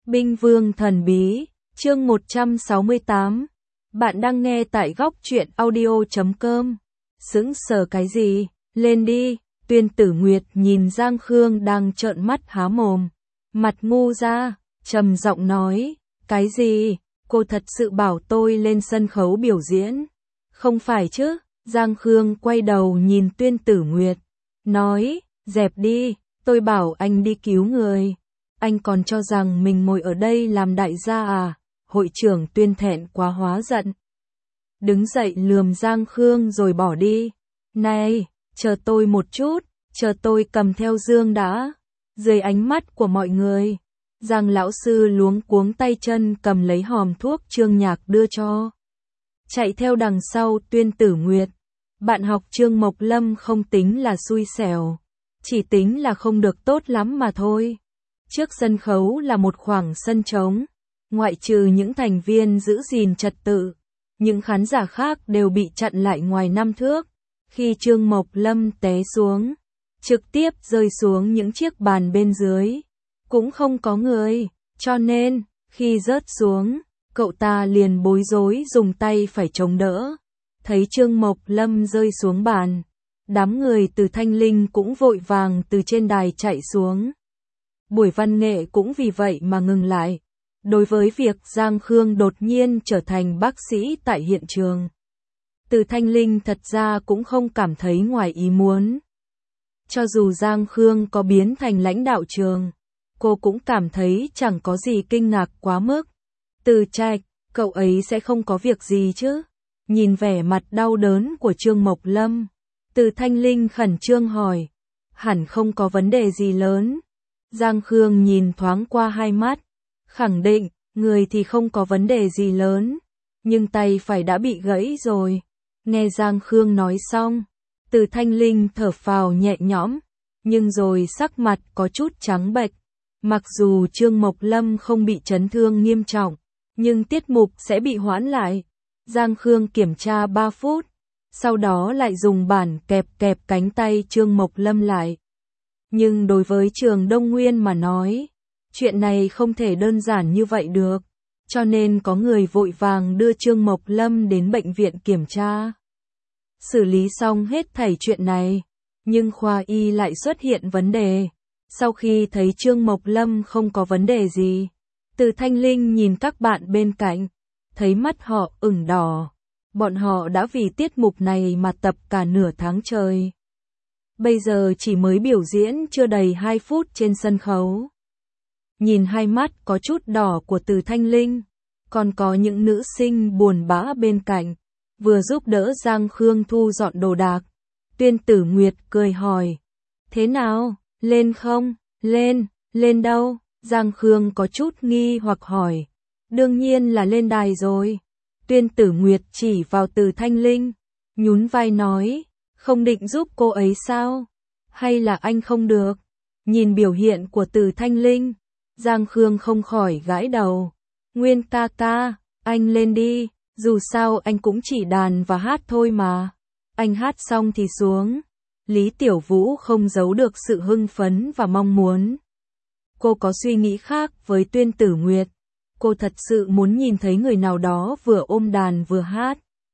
Binh Vương Thần Bí, chương 168. Bạn đang nghe tại góc truyện audio.com. Sững sờ cái gì? Lên đi. Tuyên Tử Nguyệt nhìn Giang Khương đang trợn mắt há mồm. Mặt ngu ra, trầm giọng nói. Cái gì? Cô thật sự bảo tôi lên sân khấu biểu diễn? Không phải chứ? Giang Khương quay đầu nhìn Tuyên Tử Nguyệt. Nói, dẹp đi, tôi bảo anh đi cứu người. Anh còn cho rằng mình ngồi ở đây làm đại gia à? Hội trưởng Tuyên thẹn quá hóa giận. Đứng dậy lườm Giang Khương rồi bỏ đi. Này, chờ tôi một chút, chờ tôi cầm theo dương đã. Dưới ánh mắt của mọi người, Giang lão sư luống cuống tay chân cầm lấy hòm thuốc Trương Nhạc đưa cho. Chạy theo đằng sau Tuyên Tử Nguyệt. Bạn học Trương Mộc Lâm không tính là xui xẻo, chỉ tính là không được tốt lắm mà thôi. Trước sân khấu là một khoảng sân trống, ngoại trừ những thành viên giữ gìn trật tự, những khán giả khác đều bị chặn lại ngoài 5 thước. Khi Trương Mộc Lâm té xuống, trực tiếp rơi xuống những chiếc bàn bên dưới, cũng không có người, cho nên, khi rớt xuống, cậu ta liền bối rối dùng tay phải chống đỡ. Thấy Trương Mộc Lâm rơi xuống bàn, đám người từ Thanh Linh cũng vội vàng từ trên đài chạy xuống. Buổi văn nghệ cũng vì vậy mà ngừng lại. Đối với việc Giang Khương đột nhiên trở thành bác sĩ tại hiện trường, từ Thanh Linh thật ra cũng không cảm thấy ngoài ý muốn. Cho dù Giang Khương có biến thành lãnh đạo trường, cô cũng cảm thấy chẳng có gì kinh ngạc quá mức. Từ Trạch, cậu ấy sẽ không có việc gì chứ? Nhìn vẻ mặt đau đớn của Trương Mộc Lâm, từ Thanh Linh khẩn trương hỏi. Hẳn không có vấn đề gì lớn. Giang Khương nhìn thoáng qua hai mắt, khẳng định, người thì không có vấn đề gì lớn, nhưng tay phải đã bị gãy rồi. Nghe Giang Khương nói xong, từ Thanh Linh thở phào nhẹ nhõm, nhưng rồi sắc mặt có chút trắng bệch. Mặc dù Trương Mộc Lâm không bị chấn thương nghiêm trọng, nhưng tiết mục sẽ bị hoãn lại. Giang Khương kiểm tra 3 phút, sau đó lại dùng bản kẹp cánh tay Trương Mộc Lâm lại. Nhưng đối với trường Đông Nguyên mà nói, chuyện này không thể đơn giản như vậy được, cho nên có người vội vàng đưa Trương Mộc Lâm đến bệnh viện kiểm tra. Xử lý xong hết thảy chuyện này, nhưng khoa y lại xuất hiện vấn đề. Sau khi thấy Trương Mộc Lâm không có vấn đề gì, từ Thanh Linh nhìn các bạn bên cạnh, thấy mắt họ ửng đỏ. Bọn họ đã vì tiết mục này mà tập cả nửa tháng trời. Bây giờ chỉ mới biểu diễn chưa đầy 2 phút trên sân khấu. Nhìn hai mắt có chút đỏ của từ Thanh Linh, còn có những nữ sinh buồn bã bên cạnh, vừa giúp đỡ Giang Khương thu dọn đồ đạc. Tuyên Tử Nguyệt cười hỏi, thế nào, lên không? Lên đâu? Giang Khương có chút nghi hoặc hỏi. Đương nhiên là lên đài rồi. Tuyên Tử Nguyệt chỉ vào từ Thanh Linh, nhún vai nói, không định giúp cô ấy sao? Hay là anh không được? Nhìn biểu hiện của từ Thanh Linh, Giang Khương không khỏi gãi đầu. Nguyên ca ca, anh lên đi, dù sao anh cũng chỉ đàn và hát thôi mà. Anh hát xong thì xuống. Lý Tiểu Vũ không giấu được sự hưng phấn và mong muốn. Cô có suy nghĩ khác với Tuyên Tử Nguyệt. Cô thật sự muốn nhìn thấy người nào đó vừa ôm đàn vừa hát.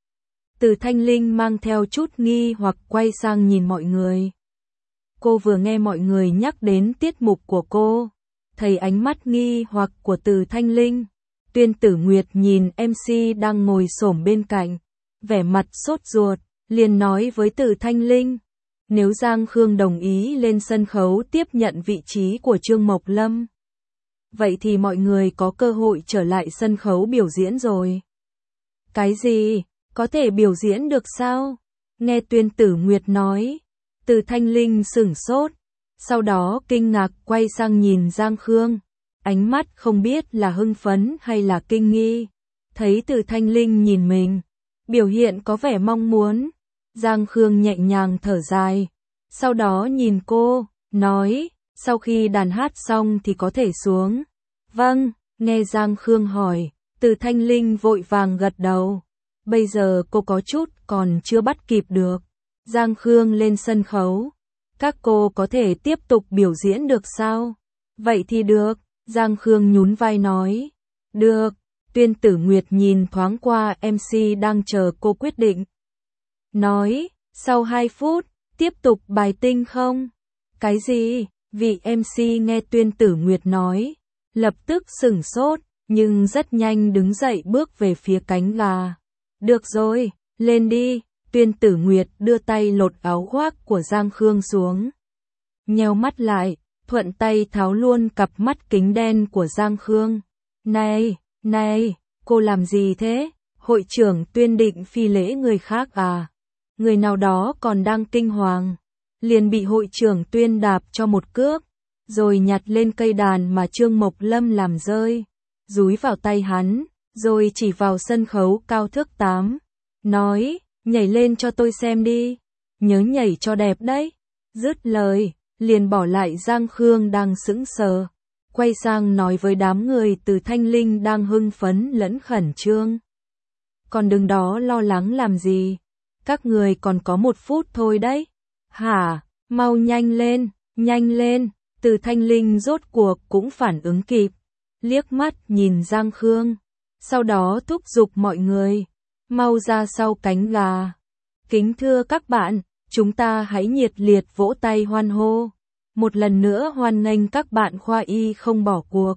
Từ Thanh Linh mang theo chút nghi hoặc quay sang nhìn mọi người. Cô vừa nghe mọi người nhắc đến tiết mục của cô, thấy ánh mắt nghi hoặc của từ Thanh Linh. Tuyên Tử Nguyệt nhìn MC đang ngồi xổm bên cạnh, vẻ mặt sốt ruột, liền nói với từ Thanh Linh, nếu Giang Khương đồng ý lên sân khấu tiếp nhận vị trí của Trương Mộc Lâm, vậy thì mọi người có cơ hội trở lại sân khấu biểu diễn rồi. Cái gì? Có thể biểu diễn được sao? Nghe Tuyên Tử Nguyệt nói, từ Thanh Linh sửng sốt, sau đó kinh ngạc quay sang nhìn Giang Khương, ánh mắt không biết là hưng phấn hay là kinh nghi. Thấy từ Thanh Linh nhìn mình, biểu hiện có vẻ mong muốn, Giang Khương nhẹ nhàng thở dài, sau đó nhìn cô, nói, sau khi đàn hát xong thì có thể xuống. Vâng, nghe Giang Khương hỏi, từ Thanh Linh vội vàng gật đầu. Bây giờ cô có chút còn chưa bắt kịp được. Giang Khương lên sân khấu. Các cô có thể tiếp tục biểu diễn được sao? Vậy thì được. Giang Khương nhún vai nói. Được, Tuyên Tử Nguyệt nhìn thoáng qua MC đang chờ cô quyết định. Nói, sau 2 phút, tiếp tục bài tinh không? Cái gì? Vị MC nghe Tuyên Tử Nguyệt nói, lập tức sửng sốt, nhưng rất nhanh đứng dậy bước về phía cánh gà. Được rồi, lên đi. Tuyên Tử Nguyệt đưa tay lột áo khoác của Giang Khương xuống. Nheo mắt lại, thuận tay tháo luôn cặp mắt kính đen của Giang Khương. Này, cô làm gì thế? Hội trưởng Tuyên định phi lễ người khác à? Người nào đó còn đang kinh hoàng, liền bị hội trưởng Tuyên đạp cho một cước, rồi nhặt lên cây đàn mà Trương Mộc Lâm làm rơi, dúi vào tay hắn, rồi chỉ vào sân khấu cao thước 8, nói, nhảy lên cho tôi xem đi, nhớ nhảy cho đẹp đấy. Dứt lời, liền bỏ lại Giang Khương đang sững sờ, quay sang nói với đám người từ Thanh Linh đang hưng phấn lẫn khẩn trương. Còn đứng đó lo lắng làm gì? Các người còn có 1 phút thôi đấy. Hả? Mau nhanh lên. Từ Thanh Linh rốt cuộc cũng phản ứng kịp, liếc mắt nhìn Giang Khương, sau đó thúc giục mọi người, mau ra sau cánh gà. Kính thưa các bạn, chúng ta hãy nhiệt liệt vỗ tay hoan hô. Một lần nữa hoan nghênh các bạn khoa y không bỏ cuộc.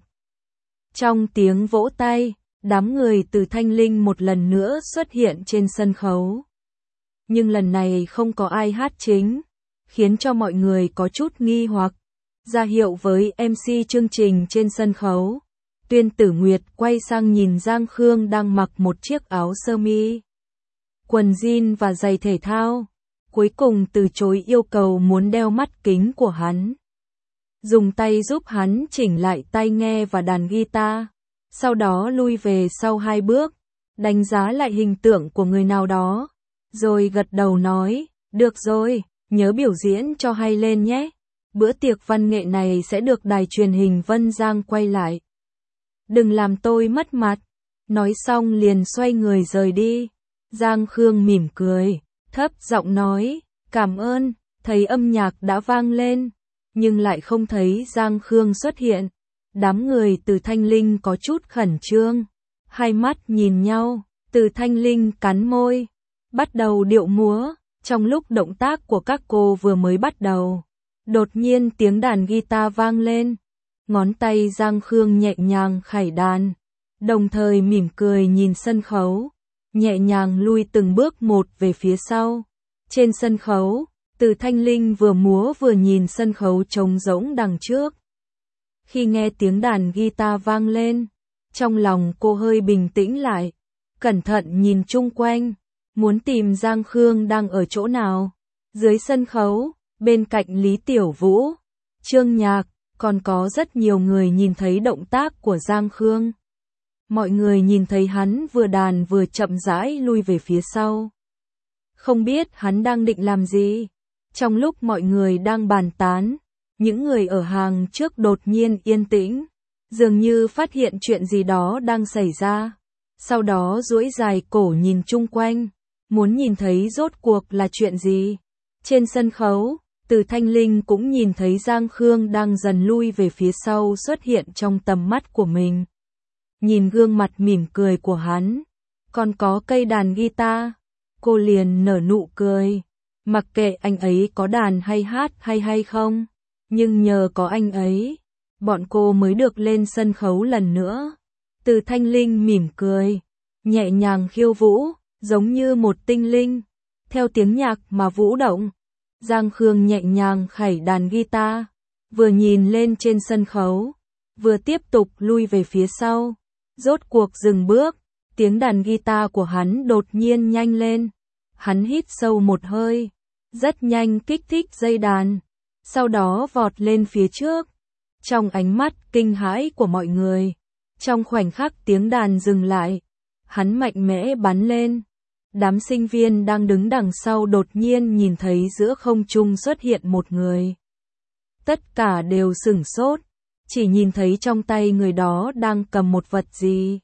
Trong tiếng vỗ tay, đám người từ Thanh Linh một lần nữa xuất hiện trên sân khấu. Nhưng lần này không có ai hát chính, khiến cho mọi người có chút nghi hoặc. Ra hiệu với MC chương trình trên sân khấu, Tuyên Tử Nguyệt quay sang nhìn Giang Khương đang mặc một chiếc áo sơ mi, quần jean và giày thể thao, cuối cùng từ chối yêu cầu muốn đeo mắt kính của hắn. Dùng tay giúp hắn chỉnh lại tai nghe và đàn guitar, sau đó lui về sau 2 bước, đánh giá lại hình tượng của người nào đó, rồi gật đầu nói, được rồi, nhớ biểu diễn cho hay lên nhé. Bữa tiệc văn nghệ này sẽ được đài truyền hình Vân Giang quay lại. Đừng làm tôi mất mặt. Nói xong liền xoay người rời đi. Giang Khương mỉm cười, thấp giọng nói, cảm ơn. Thấy âm nhạc đã vang lên, nhưng lại không thấy Giang Khương xuất hiện. Đám người từ Thanh Linh có chút khẩn trương, hai mắt nhìn nhau, từ Thanh Linh cắn môi, bắt đầu điệu múa. Trong lúc động tác của các cô vừa mới bắt đầu, đột nhiên tiếng đàn guitar vang lên. Ngón tay Giang Khương nhẹ nhàng khải đàn, đồng thời mỉm cười nhìn sân khấu, nhẹ nhàng lui từng bước một về phía sau. Trên sân khấu, từ Thanh Linh vừa múa vừa nhìn sân khấu trống rỗng đằng trước. Khi nghe tiếng đàn guitar vang lên, trong lòng cô hơi bình tĩnh lại, cẩn thận nhìn chung quanh, muốn tìm Giang Khương đang ở chỗ nào. Dưới sân khấu, bên cạnh Lý Tiểu Vũ, Trương Nhạc, còn có rất nhiều người nhìn thấy động tác của Giang Khương. Mọi người nhìn thấy hắn vừa đàn vừa chậm rãi lui về phía sau. Không biết hắn đang định làm gì. Trong lúc mọi người đang bàn tán, những người ở hàng trước đột nhiên yên tĩnh, dường như phát hiện chuyện gì đó đang xảy ra. Sau đó duỗi dài cổ nhìn chung quanh, muốn nhìn thấy rốt cuộc là chuyện gì. Trên sân khấu, từ Thanh Linh cũng nhìn thấy Giang Khương đang dần lui về phía sau xuất hiện trong tầm mắt của mình. Nhìn gương mặt mỉm cười của hắn, còn có cây đàn guitar, cô liền nở nụ cười. Mặc kệ anh ấy có đàn hay hát hay không, nhưng nhờ có anh ấy, bọn cô mới được lên sân khấu lần nữa. Từ Thanh Linh mỉm cười, nhẹ nhàng khiêu vũ, giống như một tinh linh, theo tiếng nhạc mà vũ động. Giang Khương nhẹ nhàng khẩy đàn guitar, vừa nhìn lên trên sân khấu, vừa tiếp tục lui về phía sau. Rốt cuộc dừng bước, tiếng đàn guitar của hắn đột nhiên nhanh lên. Hắn hít sâu một hơi, rất nhanh kích thích dây đàn, sau đó vọt lên phía trước. Trong ánh mắt kinh hãi của mọi người, trong khoảnh khắc tiếng đàn dừng lại, hắn mạnh mẽ bắn lên. Đám sinh viên đang đứng đằng sau đột nhiên nhìn thấy giữa không trung xuất hiện một người. Tất cả đều sửng sốt, chỉ nhìn thấy trong tay người đó đang cầm một vật gì.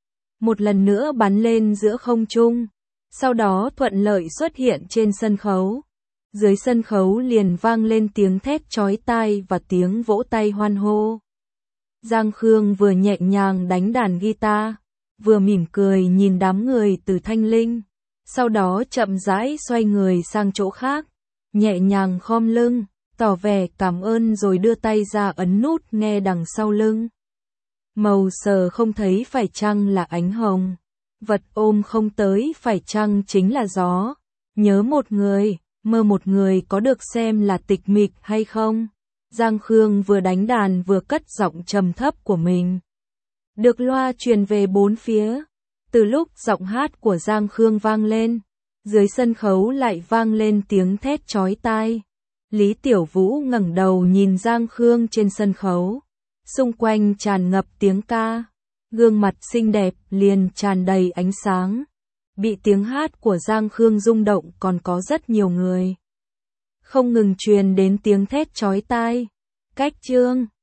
Một lần nữa bắn lên giữa không trung, sau đó thuận lợi xuất hiện trên sân khấu. Dưới sân khấu liền vang lên tiếng thét chói tai và tiếng vỗ tay hoan hô. Giang Khương vừa nhẹ nhàng đánh đàn guitar, vừa mỉm cười nhìn đám người từ Thanh Linh, sau đó chậm rãi xoay người sang chỗ khác, nhẹ nhàng khom lưng, tỏ vẻ cảm ơn rồi đưa tay ra ấn nút nghe đằng sau lưng. Màu sờ không thấy phải chăng là ánh hồng, vật ôm không tới phải chăng chính là gió, nhớ một người, mơ một người có được xem là tịch mịch hay không? Giang Khương vừa đánh đàn vừa cất giọng trầm thấp của mình. Được loa truyền về bốn phía, từ lúc giọng hát của Giang Khương vang lên, dưới sân khấu lại vang lên tiếng thét chói tai. Lý Tiểu Vũ ngẩng đầu nhìn Giang Khương trên sân khấu, xung quanh tràn ngập tiếng ca, gương mặt xinh đẹp liền tràn đầy ánh sáng. Bị tiếng hát của Giang Khương rung động còn có rất nhiều người. Không ngừng truyền đến tiếng thét chói tai. Cách chương